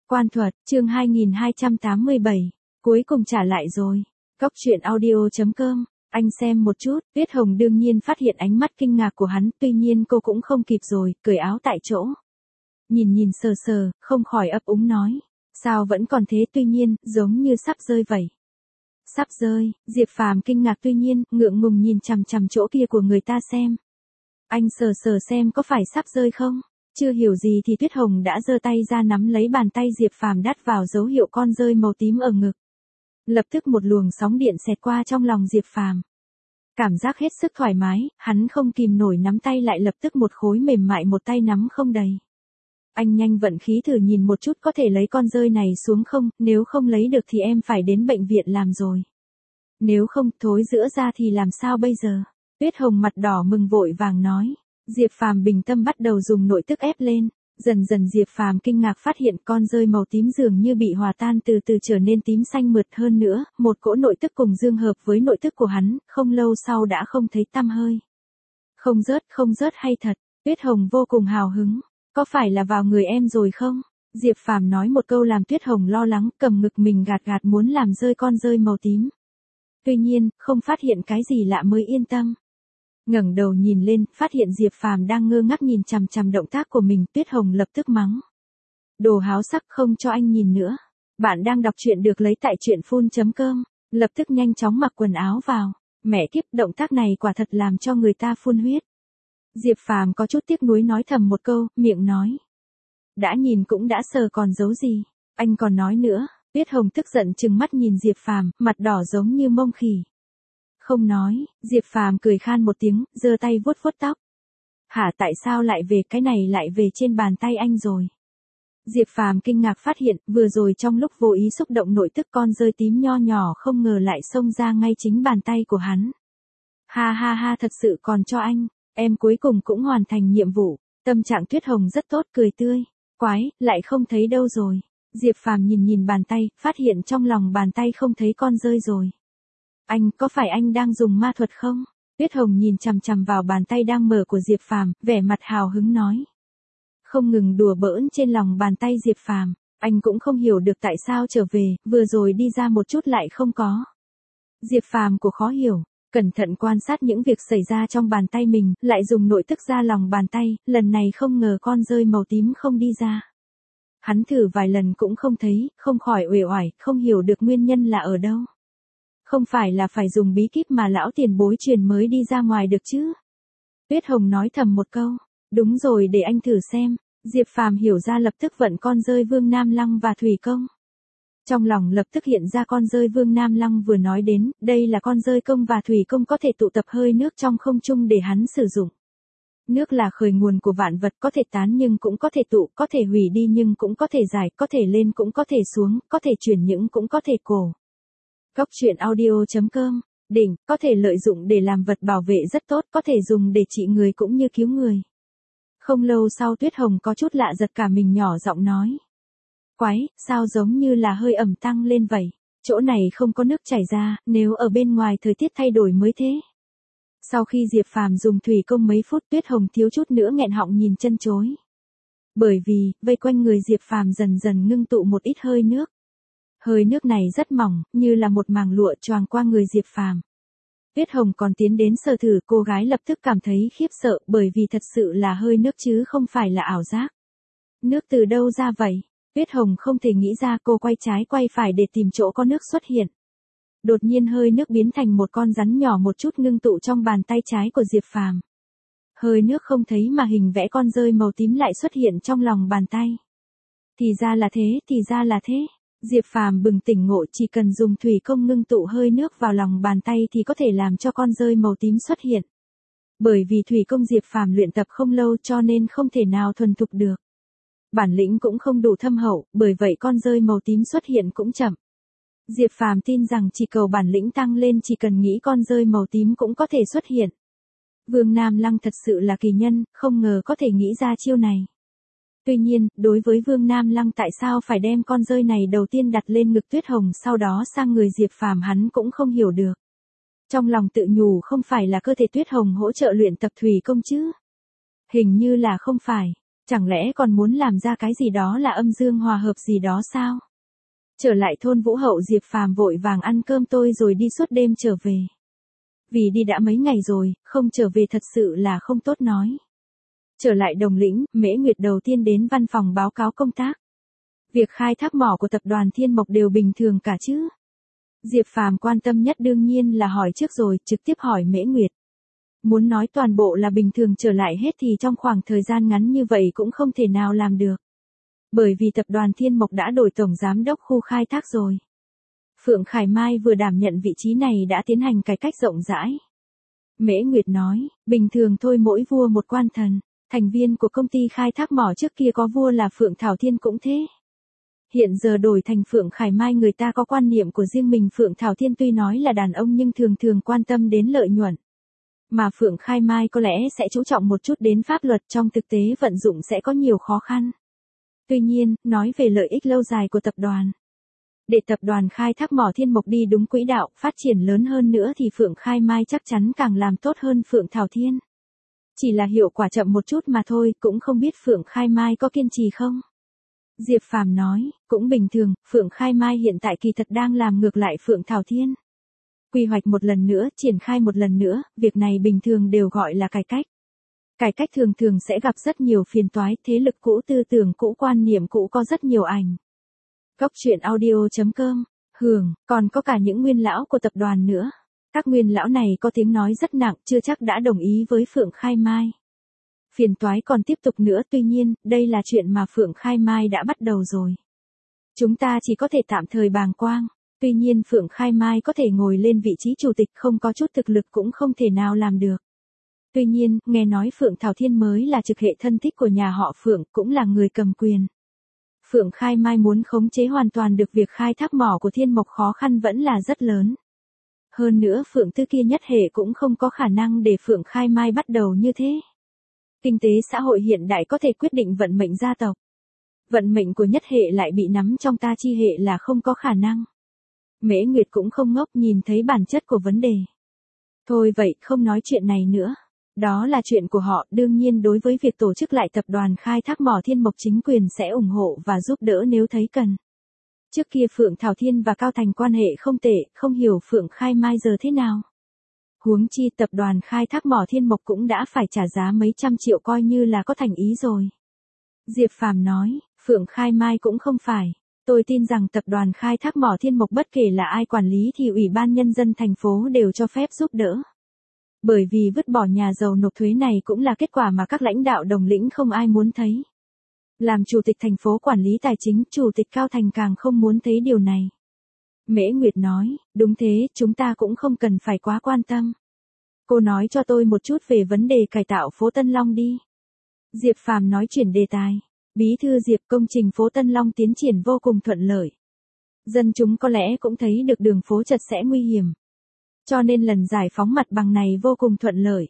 Quan thuật, chương 2287. Cuối cùng trả lại rồi. Góc truyện audio.com. Anh xem một chút, Tuyết Hồng đương nhiên phát hiện ánh mắt kinh ngạc của hắn, tuy nhiên cô cũng không kịp rồi, cởi áo tại chỗ. Nhìn sờ sờ, không khỏi ấp úng nói. Sao vẫn còn thế, tuy nhiên, giống như sắp rơi vậy. Sắp rơi, Diệp Phàm kinh ngạc tuy nhiên, ngượng ngùng nhìn chằm chằm chỗ kia của người ta xem. Anh sờ sờ xem có phải sắp rơi không? Chưa hiểu gì thì Tuyết Hồng đã giơ tay ra nắm lấy bàn tay Diệp Phàm đắt vào dấu hiệu con rơi màu tím ở ngực. Lập tức một luồng sóng điện xẹt qua trong lòng Diệp Phàm. Cảm giác hết sức thoải mái, hắn không kìm nổi nắm tay lại lập tức một khối mềm mại một tay nắm không đầy. Anh nhanh vận khí thử nhìn một chút có thể lấy con rơi này xuống không, nếu không lấy được thì em phải đến bệnh viện làm rồi. Nếu không thối giữa ra thì làm sao bây giờ? Tuyết Hồng mặt đỏ mừng vội vàng nói. Diệp Phàm bình tâm bắt đầu dùng nội tức ép lên. Dần dần Diệp Phàm kinh ngạc phát hiện con rơi màu tím dường như bị hòa tan từ từ trở nên tím xanh mượt hơn nữa, một cỗ nội tức cùng dương hợp với nội tức của hắn, không lâu sau đã không thấy tăm hơi. Không rớt hay thật, Tuyết Hồng vô cùng hào hứng, có phải là vào người em rồi không? Diệp Phàm nói một câu làm Tuyết Hồng lo lắng, cầm ngực mình gạt muốn làm rơi con rơi màu tím. Tuy nhiên, không phát hiện cái gì lạ mới yên tâm. Ngẩng đầu nhìn lên, phát hiện Diệp Phàm đang ngơ ngác nhìn chằm chằm động tác của mình, Tuyết Hồng lập tức mắng. Đồ háo sắc, không cho anh nhìn nữa. Bạn đang đọc truyện được lấy tại truyện.com, lập tức nhanh chóng mặc quần áo vào. Mẹ kiếp, động tác này quả thật làm cho người ta phun huyết. Diệp Phàm có chút tiếc nuối nói thầm một câu, miệng nói. Đã nhìn cũng đã sờ còn giấu gì, anh còn nói nữa. Tuyết Hồng tức giận trừng mắt nhìn Diệp Phàm, mặt đỏ giống như mông khỉ. Không nói, Diệp Phàm cười khan một tiếng, giơ tay vuốt tóc. Hả, tại sao lại về, cái này lại về trên bàn tay anh rồi? Diệp Phàm kinh ngạc phát hiện, vừa rồi trong lúc vô ý xúc động nội tức con rơi tím nho nhỏ không ngờ lại xông ra ngay chính bàn tay của hắn. Ha, thật sự còn cho anh, em cuối cùng cũng hoàn thành nhiệm vụ. Tâm trạng Tuyết Hồng rất tốt, cười tươi. Quái, lại không thấy đâu rồi. Diệp Phàm nhìn bàn tay, phát hiện trong lòng bàn tay không thấy con rơi rồi. Anh, có phải anh đang dùng ma thuật không? Tuyết Hồng nhìn chằm chằm vào bàn tay đang mở của Diệp Phàm, vẻ mặt hào hứng nói. Không ngừng đùa bỡn trên lòng bàn tay Diệp Phàm, anh cũng không hiểu được tại sao trở về, vừa rồi đi ra một chút lại không có. Diệp Phàm của khó hiểu, cẩn thận quan sát những việc xảy ra trong bàn tay mình, lại dùng nội tức ra lòng bàn tay, lần này không ngờ con rơi màu tím không đi ra. Hắn thử vài lần cũng không thấy, không khỏi uể oải, không hiểu được nguyên nhân là ở đâu. Không phải là phải dùng bí kíp mà lão tiền bối truyền mới đi ra ngoài được chứ? Tuyết Hồng nói thầm một câu. Đúng rồi, để anh thử xem. Diệp Phàm hiểu ra lập tức vận con rơi Vương Nam Lăng và Thủy Công. Trong lòng lập tức hiện ra con rơi Vương Nam Lăng vừa nói đến, đây là con rơi công và Thủy Công có thể tụ tập hơi nước trong không trung để hắn sử dụng. Nước là khởi nguồn của vạn vật, có thể tán nhưng cũng có thể tụ, có thể hủy đi nhưng cũng có thể giải, có thể lên cũng có thể xuống, có thể chuyển những cũng có thể cổ. Góc truyện audio.com, đỉnh, có thể lợi dụng để làm vật bảo vệ rất tốt, có thể dùng để trị người cũng như cứu người. Không lâu sau Tuyết Hồng có chút lạ giật cả mình nhỏ giọng nói. Quái, sao giống như là hơi ẩm tăng lên vậy, chỗ này không có nước chảy ra, nếu ở bên ngoài thời tiết thay đổi mới thế. Sau khi Diệp Phàm dùng thủy công mấy phút Tuyết Hồng thiếu chút nữa nghẹn họng nhìn chân chối. Bởi vì, vây quanh người Diệp Phàm dần dần ngưng tụ một ít hơi nước. Hơi nước này rất mỏng, như là một màng lụa choàng qua người Diệp Phàm. Tuyết Hồng còn tiến đến sờ thử, cô gái lập tức cảm thấy khiếp sợ bởi vì thật sự là hơi nước chứ không phải là ảo giác. Nước từ đâu ra vậy? Tuyết Hồng không thể nghĩ ra, cô quay trái quay phải để tìm chỗ có nước xuất hiện. Đột nhiên hơi nước biến thành một con rắn nhỏ một chút ngưng tụ trong bàn tay trái của Diệp Phàm. Hơi nước không thấy mà hình vẽ con rơi màu tím lại xuất hiện trong lòng bàn tay. Thì ra là thế. Diệp Phàm bừng tỉnh ngộ, chỉ cần dùng thủy công ngưng tụ hơi nước vào lòng bàn tay thì có thể làm cho con rơi màu tím xuất hiện. Bởi vì thủy công Diệp Phàm luyện tập không lâu cho nên không thể nào thuần thục được. Bản lĩnh cũng không đủ thâm hậu, bởi vậy con rơi màu tím xuất hiện cũng chậm. Diệp Phàm tin rằng chỉ cầu bản lĩnh tăng lên, chỉ cần nghĩ con rơi màu tím cũng có thể xuất hiện. Vương Nam Lăng thật sự là kỳ nhân, không ngờ có thể nghĩ ra chiêu này. Tuy nhiên, đối với Vương Nam Lăng tại sao phải đem con rơi này đầu tiên đặt lên ngực Tuyết Hồng sau đó sang người Diệp Phàm hắn cũng không hiểu được. Trong lòng tự nhủ không phải là cơ thể Tuyết Hồng hỗ trợ luyện tập thủy công chứ? Hình như là không phải. Chẳng lẽ còn muốn làm ra cái gì đó là âm dương hòa hợp gì đó sao? Trở lại thôn Vũ Hậu, Diệp Phàm vội vàng ăn cơm tôi rồi đi suốt đêm trở về. Vì đi đã mấy ngày rồi, không trở về thật sự là không tốt nói. Trở lại Đồng Lĩnh, Mễ Nguyệt đầu tiên đến văn phòng báo cáo công tác. Việc khai thác mỏ của tập đoàn Thiên Mộc đều bình thường cả chứ. Diệp Phàm quan tâm nhất đương nhiên là hỏi trước rồi, trực tiếp hỏi Mễ Nguyệt. Muốn nói toàn bộ là bình thường trở lại hết thì trong khoảng thời gian ngắn như vậy cũng không thể nào làm được. Bởi vì tập đoàn Thiên Mộc đã đổi tổng giám đốc khu khai thác rồi. Phượng Khải Mai vừa đảm nhận vị trí này đã tiến hành cải cách rộng rãi. Mễ Nguyệt nói, bình thường thôi, mỗi vua một quan thần, thành viên của công ty khai thác mỏ trước kia có vua là Phượng Thảo Thiên cũng thế. Hiện giờ đổi thành Phượng Khải Mai, người ta có quan niệm của riêng mình. Phượng Thảo Thiên tuy nói là đàn ông nhưng thường thường quan tâm đến lợi nhuận. Mà Phượng Khải Mai có lẽ sẽ chú trọng một chút đến pháp luật, trong thực tế vận dụng sẽ có nhiều khó khăn. Tuy nhiên, nói về lợi ích lâu dài của tập đoàn. Để tập đoàn khai thác mỏ Thiên Mộc đi đúng quỹ đạo, phát triển lớn hơn nữa thì Phượng Khải Mai chắc chắn càng làm tốt hơn Phượng Thảo Thiên. Chỉ là hiệu quả chậm một chút mà thôi, cũng không biết Phượng Khải Mai có kiên trì không? Diệp Phàm nói, cũng bình thường, Phượng Khải Mai hiện tại kỳ thật đang làm ngược lại Phượng Thảo Thiên. Quy hoạch một lần nữa, triển khai một lần nữa, việc này bình thường đều gọi là cải cách. Cải cách thường thường sẽ gặp rất nhiều phiền toái, thế lực cũ, tư tưởng cũ, quan niệm cũ có rất nhiều ảnh. Góc truyện audio.com, Hường, còn có cả những nguyên lão của tập đoàn nữa. Các nguyên lão này có tiếng nói rất nặng, chưa chắc đã đồng ý với Phượng Khải Mai. Phiền toái còn tiếp tục nữa, tuy nhiên, đây là chuyện mà Phượng Khải Mai đã bắt đầu rồi. Chúng ta chỉ có thể tạm thời bàng quang. Tuy nhiên Phượng Khải Mai có thể ngồi lên vị trí chủ tịch, không có chút thực lực cũng không thể nào làm được. Tuy nhiên, nghe nói Phượng Thảo Thiên mới là trực hệ thân thích của nhà họ Phượng, cũng là người cầm quyền. Phượng Khải Mai muốn khống chế hoàn toàn được việc khai thác mỏ của Thiên Mộc khó khăn vẫn là rất lớn. Hơn nữa Phượng Tư kia nhất hệ cũng không có khả năng để Phượng Khải Mai bắt đầu như thế. Kinh tế xã hội hiện đại có thể quyết định vận mệnh gia tộc. Vận mệnh của nhất hệ lại bị nắm trong ta chi hệ là không có khả năng. Mễ Nguyệt cũng không ngốc, nhìn thấy bản chất của vấn đề. Thôi vậy, không nói chuyện này nữa. Đó là chuyện của họ, đương nhiên đối với việc tổ chức lại tập đoàn khai thác mỏ Thiên Mộc chính quyền sẽ ủng hộ và giúp đỡ nếu thấy cần. Trước kia Phượng Thảo Thiên và Cao Thành quan hệ không tệ, không hiểu Phượng Khải Mai giờ thế nào. Huống chi tập đoàn khai thác mỏ Thiên Mộc cũng đã phải trả giá mấy trăm triệu, coi như là có thành ý rồi. Diệp Phàm nói, Phượng Khải Mai cũng không phải. Tôi tin rằng tập đoàn khai thác mỏ Thiên Mộc bất kể là ai quản lý thì Ủy ban Nhân dân thành phố đều cho phép giúp đỡ. Bởi vì vứt bỏ nhà giàu nộp thuế này cũng là kết quả mà các lãnh đạo Đồng Lĩnh không ai muốn thấy. Làm chủ tịch thành phố quản lý tài chính, chủ tịch Cao Thành càng không muốn thấy điều này. Mễ Nguyệt nói, đúng thế, chúng ta cũng không cần phải quá quan tâm. Cô nói cho tôi một chút về vấn đề cải tạo phố Tân Long đi. Diệp Phàm nói chuyển đề tài. Bí thư Diệp, công trình phố Tân Long tiến triển vô cùng thuận lợi. Dân chúng có lẽ cũng thấy được đường phố chật sẽ nguy hiểm. Cho nên lần giải phóng mặt bằng này vô cùng thuận lợi.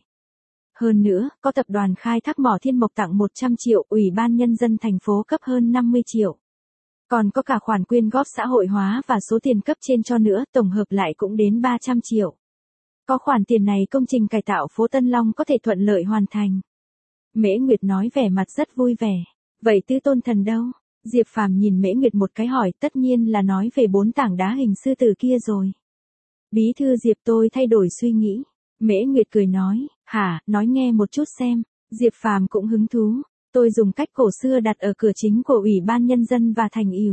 Hơn nữa, có tập đoàn khai thác mỏ Thiên Mộc tặng 100 triệu, Ủy ban Nhân dân thành phố cấp hơn 50 triệu. Còn có cả khoản quyên góp xã hội hóa và số tiền cấp trên cho nữa, tổng hợp lại cũng đến 300 triệu. Có khoản tiền này công trình cải tạo phố Tân Long có thể thuận lợi hoàn thành. Mễ Nguyệt nói vẻ mặt rất vui vẻ. Vậy Tư Tôn Thần đâu? Diệp Phàm nhìn Mễ Nguyệt một cái hỏi, tất nhiên là nói về 4 tảng đá hình sư tử kia rồi. Bí thư Diệp, tôi thay đổi suy nghĩ. Mễ Nguyệt cười nói, hả, nói nghe một chút xem. Diệp Phàm cũng hứng thú. Tôi dùng cách cổ xưa đặt ở cửa chính của Ủy ban Nhân dân và Thành Ủy.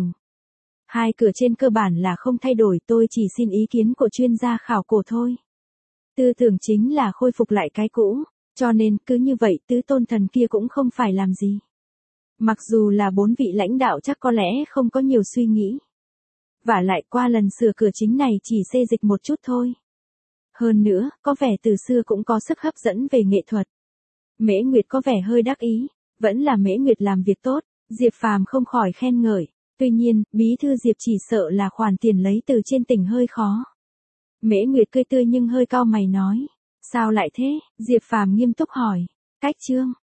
Hai cửa trên cơ bản là không thay đổi, tôi chỉ xin ý kiến của chuyên gia khảo cổ thôi. Tư tưởng chính là khôi phục lại cái cũ, cho nên cứ như vậy Tứ Tôn Thần kia cũng không phải làm gì. Mặc dù là 4 vị lãnh đạo chắc có lẽ không có nhiều suy nghĩ. Vả lại qua lần sửa cửa chính này chỉ xê dịch một chút thôi. Hơn nữa, có vẻ từ xưa cũng có sức hấp dẫn về nghệ thuật. Mễ Nguyệt có vẻ hơi đắc ý, vẫn là Mễ Nguyệt làm việc tốt, Diệp Phàm không khỏi khen ngợi. Tuy nhiên, bí thư Diệp chỉ sợ là khoản tiền lấy từ trên tỉnh hơi khó. Mễ Nguyệt cười tươi nhưng hơi cau mày nói, sao lại thế? Diệp Phàm nghiêm túc hỏi, cách chương